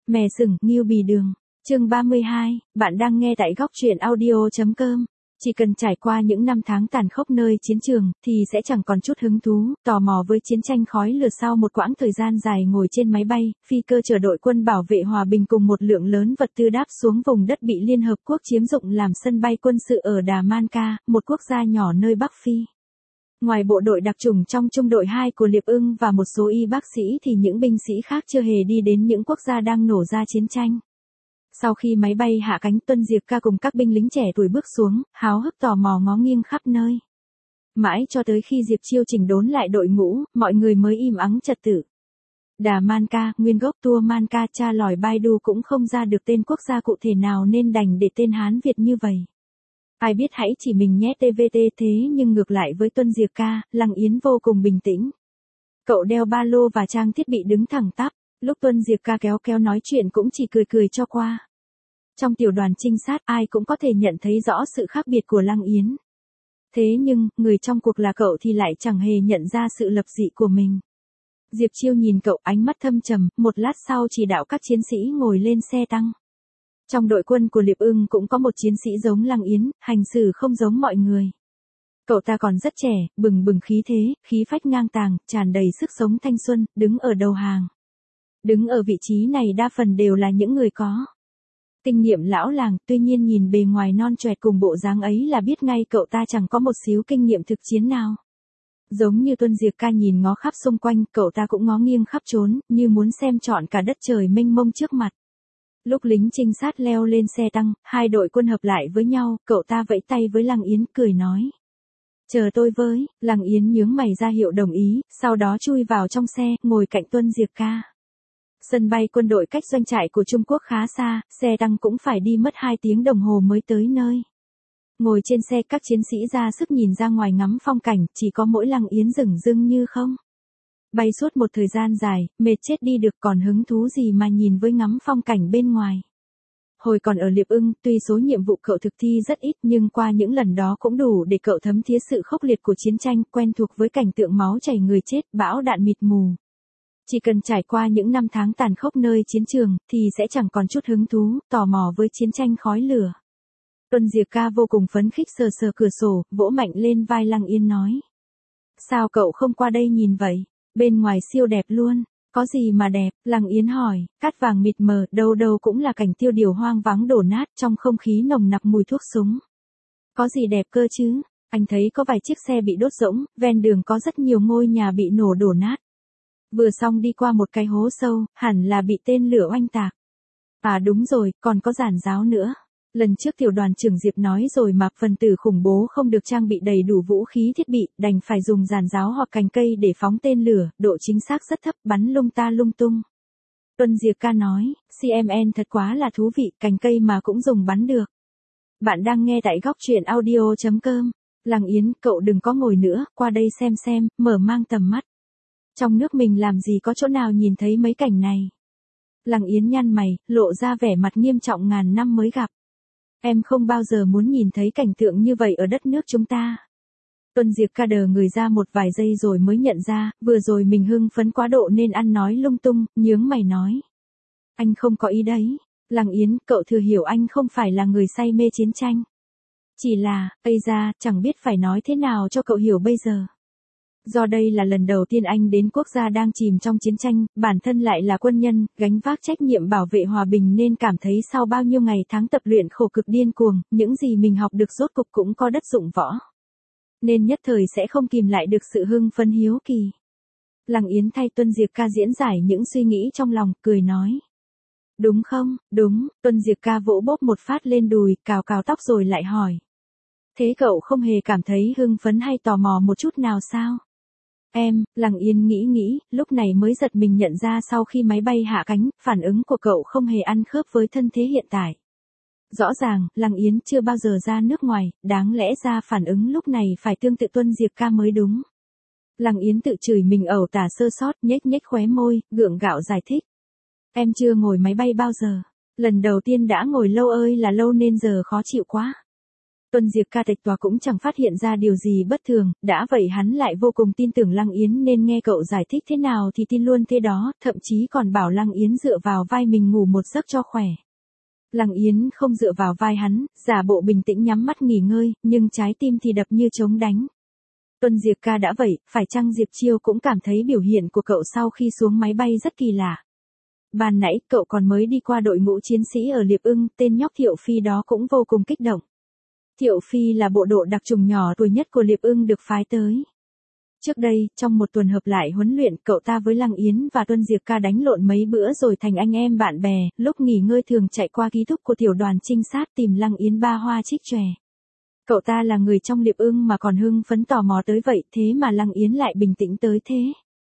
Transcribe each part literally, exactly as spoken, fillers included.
Mè sừng, nghiêu bì đường. Chương ba mươi hai, bạn đang nghe tại góc truyện audio chấm com. Chỉ cần trải qua những năm tháng tàn khốc nơi chiến trường, thì sẽ chẳng còn chút hứng thú, tò mò với chiến tranh khói lửa sau một quãng thời gian dài ngồi trên máy bay, phi cơ chở đội quân bảo vệ hòa bình cùng một lượng lớn vật tư đáp xuống vùng đất bị Liên Hợp Quốc chiếm dụng làm sân bay quân sự ở Đà Man Ca, một quốc gia nhỏ nơi Bắc Phi. Ngoài bộ đội đặc chủng trong trung đội hai của Liệp Ưng và một số y bác sĩ thì những binh sĩ khác chưa hề đi đến những quốc gia đang nổ ra chiến tranh. Sau khi máy bay hạ cánh, Tuân Diệp Ca cùng các binh lính trẻ tuổi bước xuống, háo hức tò mò ngó nghiêng khắp nơi. Mãi cho tới khi Diệp Chiêu chỉnh đốn lại đội ngũ, mọi người mới im ắng trật tự. Đà Man Ca, nguyên gốc Tua Man Ca, cha lòi Baidu cũng không ra được tên quốc gia cụ thể nào nên đành để tên Hán Việt như vậy. Ai biết hãy chỉ mình nhé tê vê tê thế nhưng ngược lại với Tuân Diệp Ca, Lăng Yến vô cùng bình tĩnh. Cậu đeo ba lô và trang thiết bị đứng thẳng tắp, lúc Tuân Diệp Ca kéo kéo nói chuyện cũng chỉ cười cười cho qua. Trong tiểu đoàn trinh sát ai cũng có thể nhận thấy rõ sự khác biệt của Lăng Yến. Thế nhưng, người trong cuộc là cậu thì lại chẳng hề nhận ra sự lập dị của mình. Diệp Chiêu nhìn cậu ánh mắt thâm trầm, một lát sau chỉ đạo các chiến sĩ ngồi lên xe tăng. Trong đội quân của Liệp Ưng cũng có một chiến sĩ giống Lăng Yến, hành xử không giống mọi người. Cậu ta còn rất trẻ, bừng bừng khí thế, khí phách ngang tàng, tràn đầy sức sống thanh xuân, đứng ở đầu hàng. Đứng ở vị trí này đa phần đều là những người có kinh nghiệm lão làng, tuy nhiên nhìn bề ngoài non choẹt cùng bộ dáng ấy là biết ngay cậu ta chẳng có một xíu kinh nghiệm thực chiến nào. Giống như Tuân Diệp Ca nhìn ngó khắp xung quanh, cậu ta cũng ngó nghiêng khắp trốn, như muốn xem trọn cả đất trời mênh mông trước mặt. Lúc lính trinh sát leo lên xe tăng, hai đội quân hợp lại với nhau, cậu ta vẫy tay với Lăng Yến cười nói. Chờ tôi với, Lăng Yến nhướng mày ra hiệu đồng ý, sau đó chui vào trong xe, ngồi cạnh Tuân Diệp Ca. Sân bay quân đội cách doanh trại của Trung Quốc khá xa, xe tăng cũng phải đi mất hai tiếng đồng hồ mới tới nơi. Ngồi trên xe các chiến sĩ ra sức nhìn ra ngoài ngắm phong cảnh, chỉ có mỗi Lăng Yến dửng dưng như không. Bay suốt một thời gian dài, mệt chết đi được còn hứng thú gì mà nhìn với ngắm phong cảnh bên ngoài. Hồi còn ở Liệp Ưng, tuy số nhiệm vụ cậu thực thi rất ít nhưng qua những lần đó cũng đủ để cậu thấm thía sự khốc liệt của chiến tranh, quen thuộc với cảnh tượng máu chảy người chết, bão đạn mịt mù. Chỉ cần trải qua những năm tháng tàn khốc nơi chiến trường, thì sẽ chẳng còn chút hứng thú, tò mò với chiến tranh khói lửa. Tuân Diệp Ca vô cùng phấn khích sờ sờ cửa sổ, vỗ mạnh lên vai Lăng Yến nói. Sao cậu không qua đây nhìn vậy? Bên ngoài siêu đẹp luôn. Có gì mà đẹp? Lăng Yến hỏi, cát vàng mịt mờ, đâu đâu cũng là cảnh tiêu điều hoang vắng đổ nát, trong không khí nồng nặc mùi thuốc súng. Có gì đẹp cơ chứ? Anh thấy có vài chiếc xe bị đốt rỗng, ven đường có rất nhiều ngôi nhà bị nổ đổ nát. Vừa xong đi qua một cái hố sâu, hẳn là bị tên lửa oanh tạc. À đúng rồi, còn có giàn giáo nữa. Lần trước tiểu đoàn trưởng Diệp nói rồi mà phần tử khủng bố không được trang bị đầy đủ vũ khí thiết bị, đành phải dùng giàn giáo hoặc cành cây để phóng tên lửa, độ chính xác rất thấp, bắn lung ta lung tung. Tuân Diệp Ca nói, xê em en thật quá là thú vị, cành cây mà cũng dùng bắn được. Bạn đang nghe tại góc truyện audio chấm com. Lăng Yến, cậu đừng có ngồi nữa, qua đây xem xem, mở mang tầm mắt. Trong nước mình làm gì có chỗ nào nhìn thấy mấy cảnh này. Lăng Yến nhăn mày, lộ ra vẻ mặt nghiêm trọng ngàn năm mới gặp. Em không bao giờ muốn nhìn thấy cảnh tượng như vậy ở đất nước chúng ta. Tuân Diệp Ca đờ người ra một vài giây rồi mới nhận ra, vừa rồi mình hưng phấn quá độ nên ăn nói lung tung, nhướng mày nói. Anh không có ý đấy. Lăng Yến, cậu thừa hiểu anh không phải là người say mê chiến tranh. Chỉ là, ây da, chẳng biết phải nói thế nào cho cậu hiểu bây giờ. Do đây là lần đầu tiên anh đến quốc gia đang chìm trong chiến tranh, bản thân lại là quân nhân, gánh vác trách nhiệm bảo vệ hòa bình nên cảm thấy sau bao nhiêu ngày tháng tập luyện khổ cực điên cuồng, những gì mình học được rốt cục cũng có đất dụng võ. Nên nhất thời sẽ không kìm lại được sự hưng phấn hiếu kỳ. Lăng Yến thay Tuân Diệp Ca diễn giải những suy nghĩ trong lòng, cười nói. Đúng không, đúng, Tuân Diệp Ca vỗ bóp một phát lên đùi, cào cào tóc rồi lại hỏi. Thế cậu không hề cảm thấy hưng phấn hay tò mò một chút nào sao? Em, Lăng Yến nghĩ nghĩ, lúc này mới giật mình nhận ra sau khi máy bay hạ cánh, phản ứng của cậu không hề ăn khớp với thân thế hiện tại. Rõ ràng, Lăng Yến chưa bao giờ ra nước ngoài, đáng lẽ ra phản ứng lúc này phải tương tự Tuân Diệp Ca mới đúng. Lăng Yến tự chửi mình ẩu tả sơ sót, nhếch nhếch khóe môi, gượng gạo giải thích. Em chưa ngồi máy bay bao giờ. Lần đầu tiên đã ngồi lâu ơi là lâu nên giờ khó chịu quá. Tuân Diệp Ca tịch tòa cũng chẳng phát hiện ra điều gì bất thường, đã vậy hắn lại vô cùng tin tưởng Lăng Yến nên nghe cậu giải thích thế nào thì tin luôn thế đó, thậm chí còn bảo Lăng Yến dựa vào vai mình ngủ một giấc cho khỏe. Lăng Yến không dựa vào vai hắn, giả bộ bình tĩnh nhắm mắt nghỉ ngơi, nhưng trái tim thì đập như trống đánh. Tuân Diệp Ca đã vậy, phải chăng Diệp Chiêu cũng cảm thấy biểu hiện của cậu sau khi xuống máy bay rất kỳ lạ. Ban nãy cậu còn mới đi qua đội ngũ chiến sĩ ở Liệp Ưng, tên nhóc Thiệu Phi đó cũng vô cùng kích động. Thiệu Phi là bộ đội đặc chủng nhỏ tuổi nhất của Liệp Ưng được phái tới. Trước đây, trong một tuần hợp lại huấn luyện, cậu ta với Lăng Yến và Tuân Diệp Ca đánh lộn mấy bữa rồi thành anh em bạn bè, lúc nghỉ ngơi thường chạy qua ký túc của tiểu đoàn trinh sát tìm Lăng Yến ba hoa trích chòe. Cậu ta là người trong Liệp Ưng mà còn hưng phấn tò mò tới vậy, thế mà Lăng Yến lại bình tĩnh tới thế.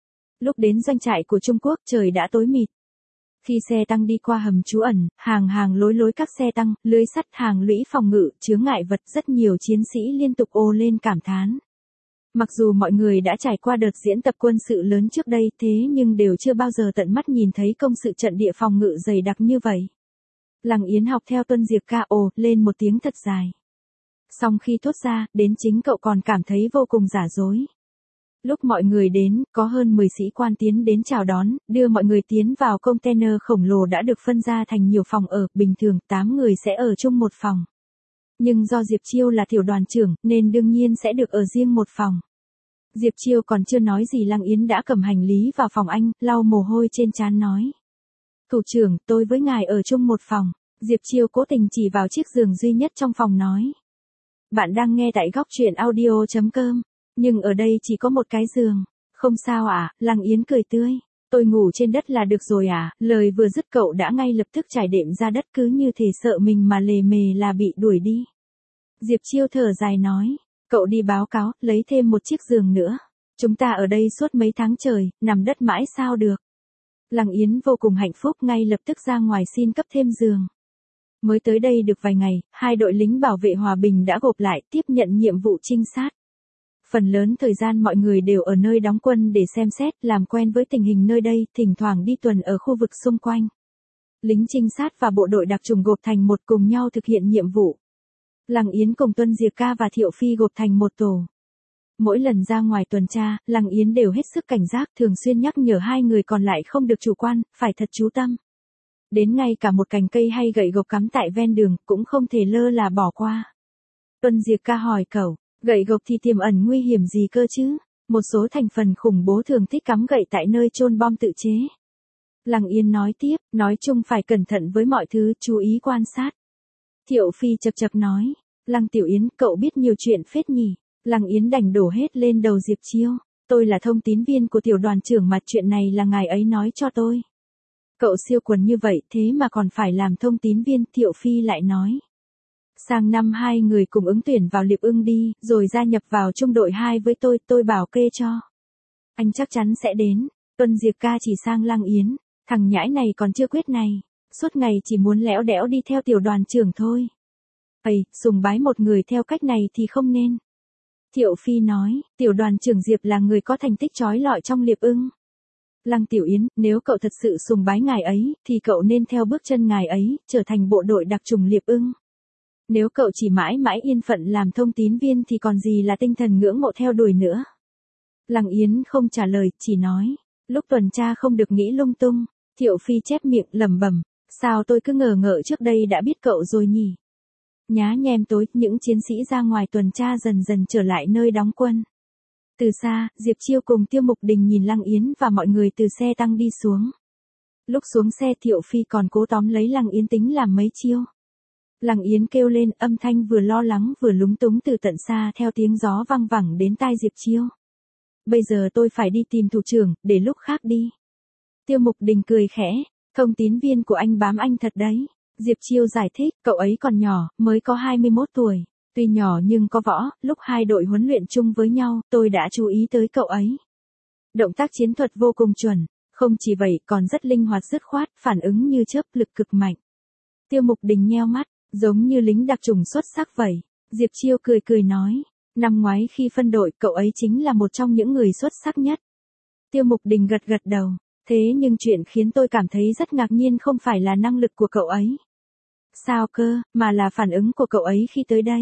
Lúc đến doanh trại của Trung Quốc trời đã tối mịt. Khi xe tăng đi qua hầm trú ẩn, hàng hàng lối lối các xe tăng, lưới sắt, hàng lũy phòng ngự, chướng ngại vật, rất nhiều chiến sĩ liên tục ồ lên cảm thán. Mặc dù mọi người đã trải qua đợt diễn tập quân sự lớn trước đây, thế nhưng đều chưa bao giờ tận mắt nhìn thấy công sự trận địa phòng ngự dày đặc như vậy. Lăng Yến học theo Tuân Diệp Ca ồ lên một tiếng thật dài. Xong khi thốt ra, đến chính cậu còn cảm thấy vô cùng giả dối. Lúc mọi người đến, có hơn mười sĩ quan tiến đến chào đón, đưa mọi người tiến vào container khổng lồ đã được phân ra thành nhiều phòng ở, bình thường tám người sẽ ở chung một phòng. Nhưng do Diệp Chiêu là tiểu đoàn trưởng, nên đương nhiên sẽ được ở riêng một phòng. Diệp Chiêu còn chưa nói gì Lăng Yến đã cầm hành lý vào phòng anh, lau mồ hôi trên trán nói. Thủ trưởng, tôi với ngài ở chung một phòng. Diệp Chiêu cố tình chỉ vào chiếc giường duy nhất trong phòng nói. Bạn đang nghe tại góc truyện audio chấm com. Nhưng ở đây chỉ có một cái giường. Không sao à, Lăng Yến cười tươi. Tôi ngủ trên đất là được rồi à, lời vừa dứt cậu đã ngay lập tức trải đệm ra đất cứ như thể sợ mình mà lề mề là bị đuổi đi. Diệp Chiêu thở dài nói. Cậu đi báo cáo, lấy thêm một chiếc giường nữa. Chúng ta ở đây suốt mấy tháng trời, nằm đất mãi sao được. Lăng Yến vô cùng hạnh phúc ngay lập tức ra ngoài xin cấp thêm giường. Mới tới đây được vài ngày, hai đội lính bảo vệ hòa bình đã gộp lại tiếp nhận nhiệm vụ trinh sát. Phần lớn thời gian mọi người đều ở nơi đóng quân để xem xét, làm quen với tình hình nơi đây, thỉnh thoảng đi tuần ở khu vực xung quanh. Lính trinh sát và bộ đội đặc chủng gộp thành một cùng nhau thực hiện nhiệm vụ. Lăng Yến cùng Tuân Diệp Ca và Thiệu Phi gộp thành một tổ. Mỗi lần ra ngoài tuần tra, Lăng Yến đều hết sức cảnh giác, thường xuyên nhắc nhở hai người còn lại không được chủ quan, phải thật chú tâm. Đến ngay cả một cành cây hay gậy gộc cắm tại ven đường, cũng không thể lơ là bỏ qua. Tuân Diệp Ca hỏi cậu, gậy gộc thì tiềm ẩn nguy hiểm gì cơ chứ? Một số thành phần khủng bố thường thích cắm gậy tại nơi chôn bom tự chế. Lăng Yến nói tiếp, nói chung phải cẩn thận với mọi thứ, chú ý quan sát. Thiệu Phi chập chập nói, Lăng Tiểu Yến, cậu biết nhiều chuyện phết nhỉ. Lăng Yến đành đổ hết lên đầu Diệp Chiêu. Tôi là thông tín viên của tiểu đoàn trưởng mà chuyện này là ngài ấy nói cho tôi. Cậu siêu quần như vậy thế mà còn phải làm thông tín viên, Thiệu Phi lại nói. Sang năm hai người cùng ứng tuyển vào Liệp Ưng đi, rồi gia nhập vào trung đội hai với tôi, tôi bảo kê cho. Anh chắc chắn sẽ đến. Tuân Diệp Ca chỉ sang Lăng Yến, thằng nhãi này còn chưa quyết này. Suốt ngày chỉ muốn lẽo đẽo đi theo tiểu đoàn trưởng thôi. Ây, sùng bái một người theo cách này thì không nên. Thiệu Phi nói, tiểu đoàn trưởng Diệp là người có thành tích chói lọi trong Liệp Ưng. Lăng Tiểu Yến, nếu cậu thật sự sùng bái ngài ấy, thì cậu nên theo bước chân ngài ấy, trở thành bộ đội đặc chủng Liệp Ưng. Nếu cậu chỉ mãi mãi yên phận làm thông tín viên thì còn gì là tinh thần ngưỡng mộ theo đuổi nữa. Lăng Yến không trả lời, chỉ nói, lúc tuần tra không được nghĩ lung tung. Thiệu Phi chép miệng lẩm bẩm, sao tôi cứ ngờ ngợ trước đây đã biết cậu rồi nhỉ. Nhá nhem tối, những chiến sĩ ra ngoài tuần tra dần dần trở lại nơi đóng quân. Từ xa, Diệp Chiêu cùng Tiêu Mục Đình nhìn Lăng Yến và mọi người từ xe tăng đi xuống. Lúc xuống xe Thiệu Phi còn cố tóm lấy Lăng Yến tính làm mấy chiêu. Lăng Yến kêu lên, âm thanh vừa lo lắng vừa lúng túng từ tận xa theo tiếng gió văng vẳng đến tai Diệp Chiêu. Bây giờ tôi phải đi tìm thủ trưởng, để lúc khác đi. Tiêu Mục Đình cười khẽ, thông tín viên của anh bám anh thật đấy. Diệp Chiêu giải thích, cậu ấy còn nhỏ, mới có hai mươi mốt tuổi. Tuy nhỏ nhưng có võ, lúc hai đội huấn luyện chung với nhau, tôi đã chú ý tới cậu ấy. Động tác chiến thuật vô cùng chuẩn, không chỉ vậy còn rất linh hoạt dứt khoát, phản ứng như chớp, lực cực mạnh. Tiêu Mục Đình nheo mắt, giống như lính đặc chủng xuất sắc vậy. Diệp Chiêu cười cười nói, năm ngoái khi phân đội, cậu ấy chính là một trong những người xuất sắc nhất. Tiêu Mục Đình gật gật đầu, thế nhưng chuyện khiến tôi cảm thấy rất ngạc nhiên không phải là năng lực của cậu ấy. Sao cơ, mà là phản ứng của cậu ấy khi tới đây.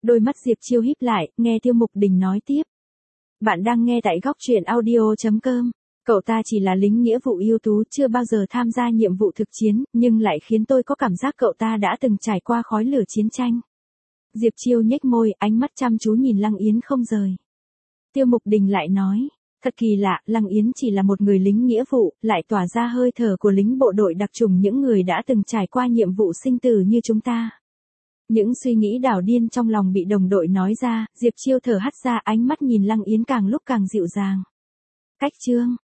Đôi mắt Diệp Chiêu híp lại, nghe Tiêu Mục Đình nói tiếp. Bạn đang nghe tại góc truyện audio.com. Cậu ta chỉ là lính nghĩa vụ ưu tú, chưa bao giờ tham gia nhiệm vụ thực chiến, nhưng lại khiến tôi có cảm giác cậu ta đã từng trải qua khói lửa chiến tranh. Diệp Chiêu nhếch môi, ánh mắt chăm chú nhìn Lăng Yến không rời. Tiêu Mục Đình lại nói, thật kỳ lạ, Lăng Yến chỉ là một người lính nghĩa vụ, lại tỏa ra hơi thở của lính bộ đội đặc chủng, những người đã từng trải qua nhiệm vụ sinh tử như chúng ta. Những suy nghĩ đảo điên trong lòng bị đồng đội nói ra, Diệp Chiêu thở hắt ra, ánh mắt nhìn Lăng Yến càng lúc càng dịu dàng. Cách chương